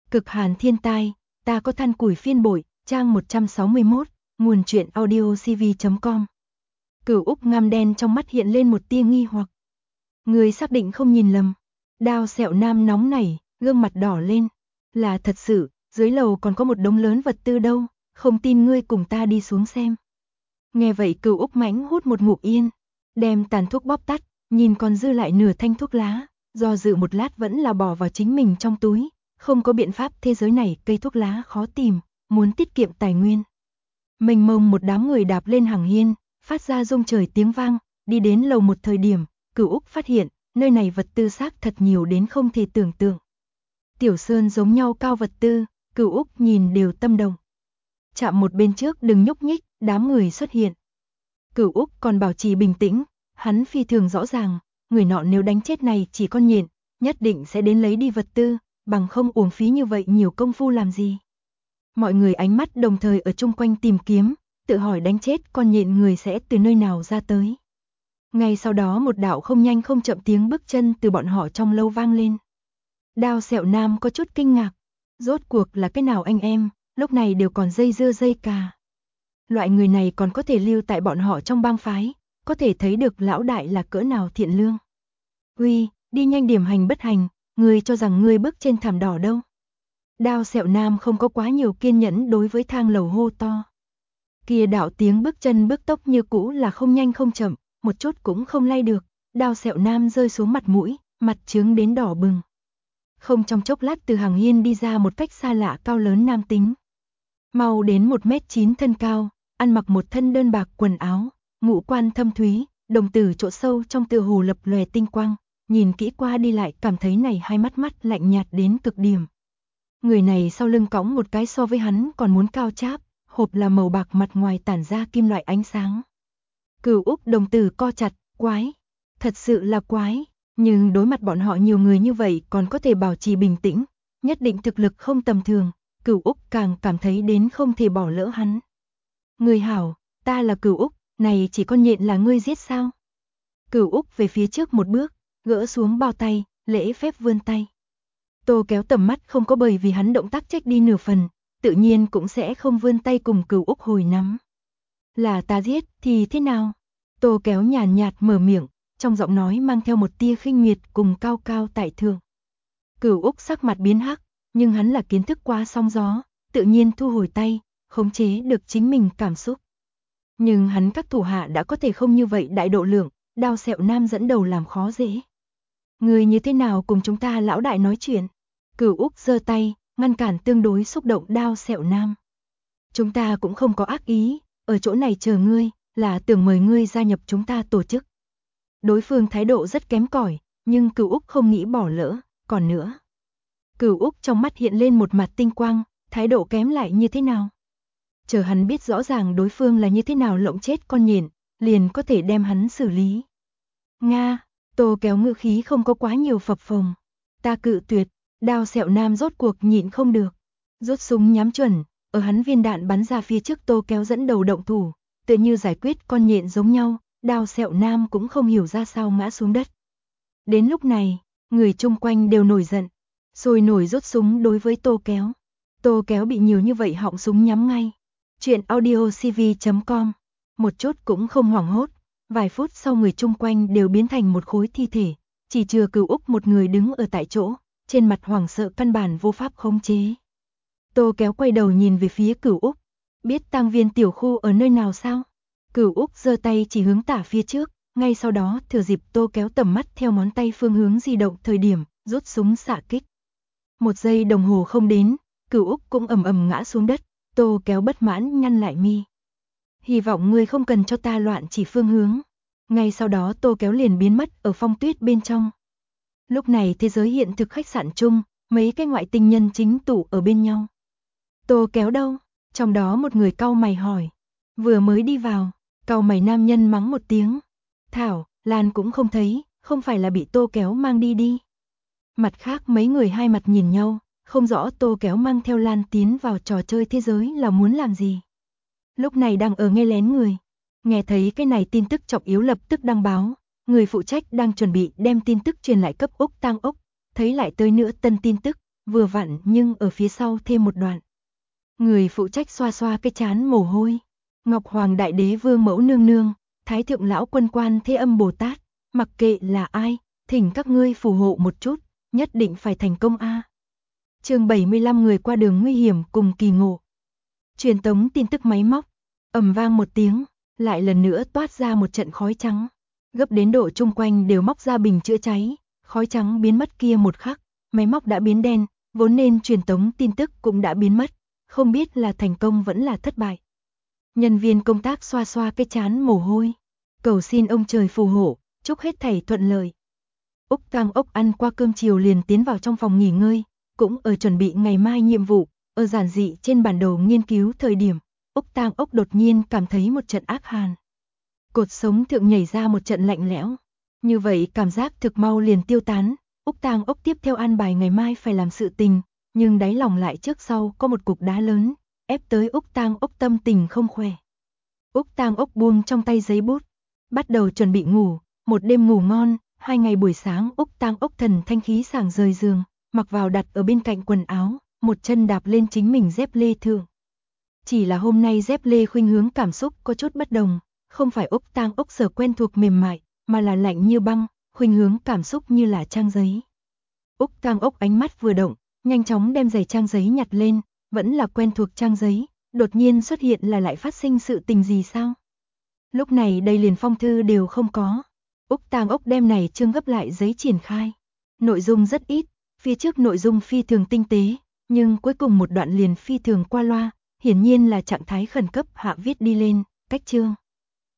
Cực hàn thiên tai, ta có than củi phiên bội, trang 161, nguồn truyện audiocv.com. Cửu Úc ngăm đen trong mắt hiện lên một tia nghi hoặc. Người xác định không nhìn lầm. Đao Sẹo Nam nóng nảy, gương mặt đỏ lên. Là thật sự, dưới lầu còn có một đống lớn vật tư đâu, không tin ngươi cùng ta đi xuống xem. Nghe vậy Cửu Úc mãnh hút một ngụm yên, đem tàn thuốc bóp tắt, nhìn còn dư lại nửa thanh thuốc lá, do dự một lát vẫn là bỏ vào chính mình trong túi. Không có biện pháp, thế giới này cây thuốc lá khó tìm, muốn tiết kiệm tài nguyên. Mênh mông một đám người đạp lên hàng hiên, phát ra rung trời tiếng vang, đi đến lầu một thời điểm, Cửu Úc phát hiện, nơi này vật tư xác thật nhiều đến không thể tưởng tượng. Tiểu sơn giống nhau cao vật tư, Cửu Úc nhìn đều tâm động. Chạm một bên trước đừng nhúc nhích, đám người xuất hiện. Cửu Úc còn bảo trì bình tĩnh, hắn phi thường rõ ràng, người nọ nếu đánh chết này chỉ con nhện, nhất định sẽ đến lấy đi vật tư, bằng không uổng phí như vậy nhiều công phu làm gì. Mọi người ánh mắt đồng thời ở chung quanh tìm kiếm, tự hỏi đánh chết con nhện người sẽ từ nơi nào ra tới. Ngay sau đó một đạo không nhanh không chậm tiếng bước chân từ bọn họ trong lâu vang lên. Đao Sẹo Nam có chút kinh ngạc, rốt cuộc là cái nào anh em, lúc này đều còn dây dưa dây cà. Loại người này còn có thể lưu tại bọn họ trong bang phái, có thể thấy được lão đại là cỡ nào thiện lương. Uy, đi nhanh điểm hành bất hành, ngươi cho rằng ngươi bước trên thảm đỏ đâu. Đao Sẹo Nam không có quá nhiều kiên nhẫn đối với thang lầu hô to. Kia đạo tiếng bước chân bước tốc như cũ là không nhanh không chậm, một chút cũng không lay được. Đao Sẹo Nam rơi xuống mặt mũi, mặt trướng đến đỏ bừng. Không trong chốc lát từ hàng hiên đi ra một cách xa lạ cao lớn nam tính. Mau đến 1m9 thân cao, ăn mặc một thân đơn bạc quần áo, ngũ quan thâm thúy, đồng tử chỗ sâu trong tựa hồ lập lòe tinh quang, nhìn kỹ qua đi lại cảm thấy này hai mắt lạnh nhạt đến cực điểm. Người này sau lưng cõng một cái so với hắn còn muốn cao cháp, hộp là màu bạc mặt ngoài tản ra kim loại ánh sáng. Cửu Úc đồng tử co chặt, quái, thật sự là quái, nhưng đối mặt bọn họ nhiều người như vậy còn có thể bảo trì bình tĩnh, nhất định thực lực không tầm thường, Cửu Úc càng cảm thấy đến không thể bỏ lỡ hắn. Người hảo, ta là Cửu Úc, này chỉ con nhện là ngươi giết sao? Cửu Úc về phía trước một bước, gỡ xuống bao tay, lễ phép vươn tay. Tô Kéo tầm mắt không có bởi vì hắn động tác trách đi nửa phần, tự nhiên cũng sẽ không vươn tay cùng Cửu Úc hồi nắm. Là ta giết thì thế nào? Tô Kéo nhàn nhạt mở miệng, trong giọng nói mang theo một tia khinh miệt cùng cao cao tại thượng. Cửu Úc sắc mặt biến hắc, nhưng hắn là kiến thức quá sóng gió, tự nhiên thu hồi tay, khống chế được chính mình cảm xúc. Nhưng hắn các thủ hạ đã có thể không như vậy đại độ lượng, Đao Sẹo Nam dẫn đầu làm khó dễ. Người như thế nào cùng chúng ta lão đại nói chuyện? Cửu Úc giơ tay, ngăn cản tương đối xúc động Đao Sẹo Nam. Chúng ta cũng không có ác ý, ở chỗ này chờ ngươi, là tưởng mời ngươi gia nhập chúng ta tổ chức. Đối phương thái độ rất kém cỏi, nhưng Cửu Úc không nghĩ bỏ lỡ, còn nữa. Cửu Úc trong mắt hiện lên một mặt tinh quang, thái độ kém lại như thế nào? Chờ hắn biết rõ ràng đối phương là như thế nào lộng chết con nhện, liền có thể đem hắn xử lý. Nga, Tô Kéo ngữ khí không có quá nhiều phập phồng. Ta cự tuyệt, Đao Sẹo Nam rốt cuộc nhịn không được. Rút súng nhắm chuẩn, ở hắn viên đạn bắn ra phía trước Tô Kéo dẫn đầu động thủ, tựa như giải quyết con nhện giống nhau, Đao Sẹo Nam cũng không hiểu ra sao ngã xuống đất. Đến lúc này, người chung quanh đều nổi giận, sôi nổi rút súng đối với Tô Kéo. Tô Kéo bị nhiều như vậy họng súng nhắm ngay. Chuyện audiocv.com, một chút cũng không hoảng hốt, vài phút sau người chung quanh đều biến thành một khối thi thể, chỉ chừa Cửu Úc một người đứng ở tại chỗ, trên mặt hoảng sợ căn bản vô pháp khống chế. Tô Kéo quay đầu nhìn về phía Cửu Úc, biết tang viên tiểu khu ở nơi nào sao? Cửu Úc giơ tay chỉ hướng tả phía trước, ngay sau đó thừa dịp Tô Kéo tầm mắt theo ngón tay phương hướng di động thời điểm, rút súng xạ kích. 1 giây đồng hồ không đến, Cửu Úc cũng ầm ầm ngã xuống đất. Tô Kéo bất mãn nhăn lại mi. Hy vọng ngươi không cần cho ta loạn chỉ phương hướng. Ngay sau đó Tô Kéo liền biến mất ở phong tuyết bên trong. Lúc này thế giới hiện thực khách sạn chung, mấy cái ngoại tình nhân chính tụ ở bên nhau. Tô Kéo đâu? Trong đó một người cau mày hỏi. Vừa mới đi vào, cau mày nam nhân mắng một tiếng. Thảo, Lan cũng không thấy, không phải là bị Tô Kéo mang đi đi. Mặt khác mấy người hai mặt nhìn nhau. Không rõ Tô Kéo mang theo Lan tiến vào trò chơi thế giới là muốn làm gì. Lúc này đang ở nghe lén người. Nghe thấy cái này tin tức trọng yếu lập tức đăng báo. Người phụ trách đang chuẩn bị đem tin tức truyền lại cấp Úc Tang Úc. Thấy lại tới nữa tân tin tức, vừa vặn nhưng ở phía sau thêm một đoạn. Người phụ trách xoa xoa cái trán mồ hôi. Ngọc Hoàng Đại Đế Vương Mẫu Nương Nương, Thái Thượng Lão Quân Quan Thế Âm Bồ Tát, mặc kệ là ai, thỉnh các ngươi phù hộ một chút, nhất định phải thành công a. Chương 75 người qua đường nguy hiểm cùng kỳ ngộ. Truyền tống tin tức máy móc, ầm vang một tiếng, lại lần nữa toát ra một trận khói trắng, gấp đến độ chung quanh đều móc ra bình chữa cháy, khói trắng biến mất kia một khắc, máy móc đã biến đen, vốn nên truyền tống tin tức cũng đã biến mất, không biết là thành công vẫn là thất bại. Nhân viên công tác xoa xoa cái trán mồ hôi, cầu xin ông trời phù hộ, chúc hết thảy thuận lợi. Úc Tang Ốc ăn qua cơm chiều liền tiến vào trong phòng nghỉ ngơi, cũng ở chuẩn bị ngày mai nhiệm vụ, ở giản dị trên bản đồ nghiên cứu thời điểm, Úc Tang Ốc đột nhiên cảm thấy một trận ác hàn. Cột sống thượng nhảy ra một trận lạnh lẽo, như vậy cảm giác thực mau liền tiêu tán, Úc Tang Ốc tiếp theo an bài ngày mai phải làm sự tình, nhưng đáy lòng lại trước sau có một cục đá lớn, ép tới Úc Tang Ốc tâm tình không khỏe. Úc Tang Ốc buông trong tay giấy bút, bắt đầu chuẩn bị ngủ, một đêm ngủ ngon, 2 ngày buổi sáng Úc Tang Ốc thần thanh khí sảng rời giường, mặc vào đặt ở bên cạnh quần áo, một chân đạp lên chính mình dép lê thượng. Chỉ là hôm nay dép lê khuynh hướng cảm xúc có chút bất đồng, không phải Úc Tang Ốc sở quen thuộc mềm mại, mà là lạnh như băng, khuynh hướng cảm xúc như là trang giấy. Úc Tang Ốc ánh mắt vừa động, nhanh chóng đem giày trang giấy nhặt lên, vẫn là quen thuộc trang giấy, đột nhiên xuất hiện là lại phát sinh sự tình gì sao? Lúc này đây liền phong thư đều không có. Úc Tang Ốc đem này chương gấp lại giấy triển khai. Nội dung rất ít, phía trước nội dung phi thường tinh tế, nhưng cuối cùng một đoạn liền phi thường qua loa, hiển nhiên là trạng thái khẩn cấp hạ viết đi lên, cách chương.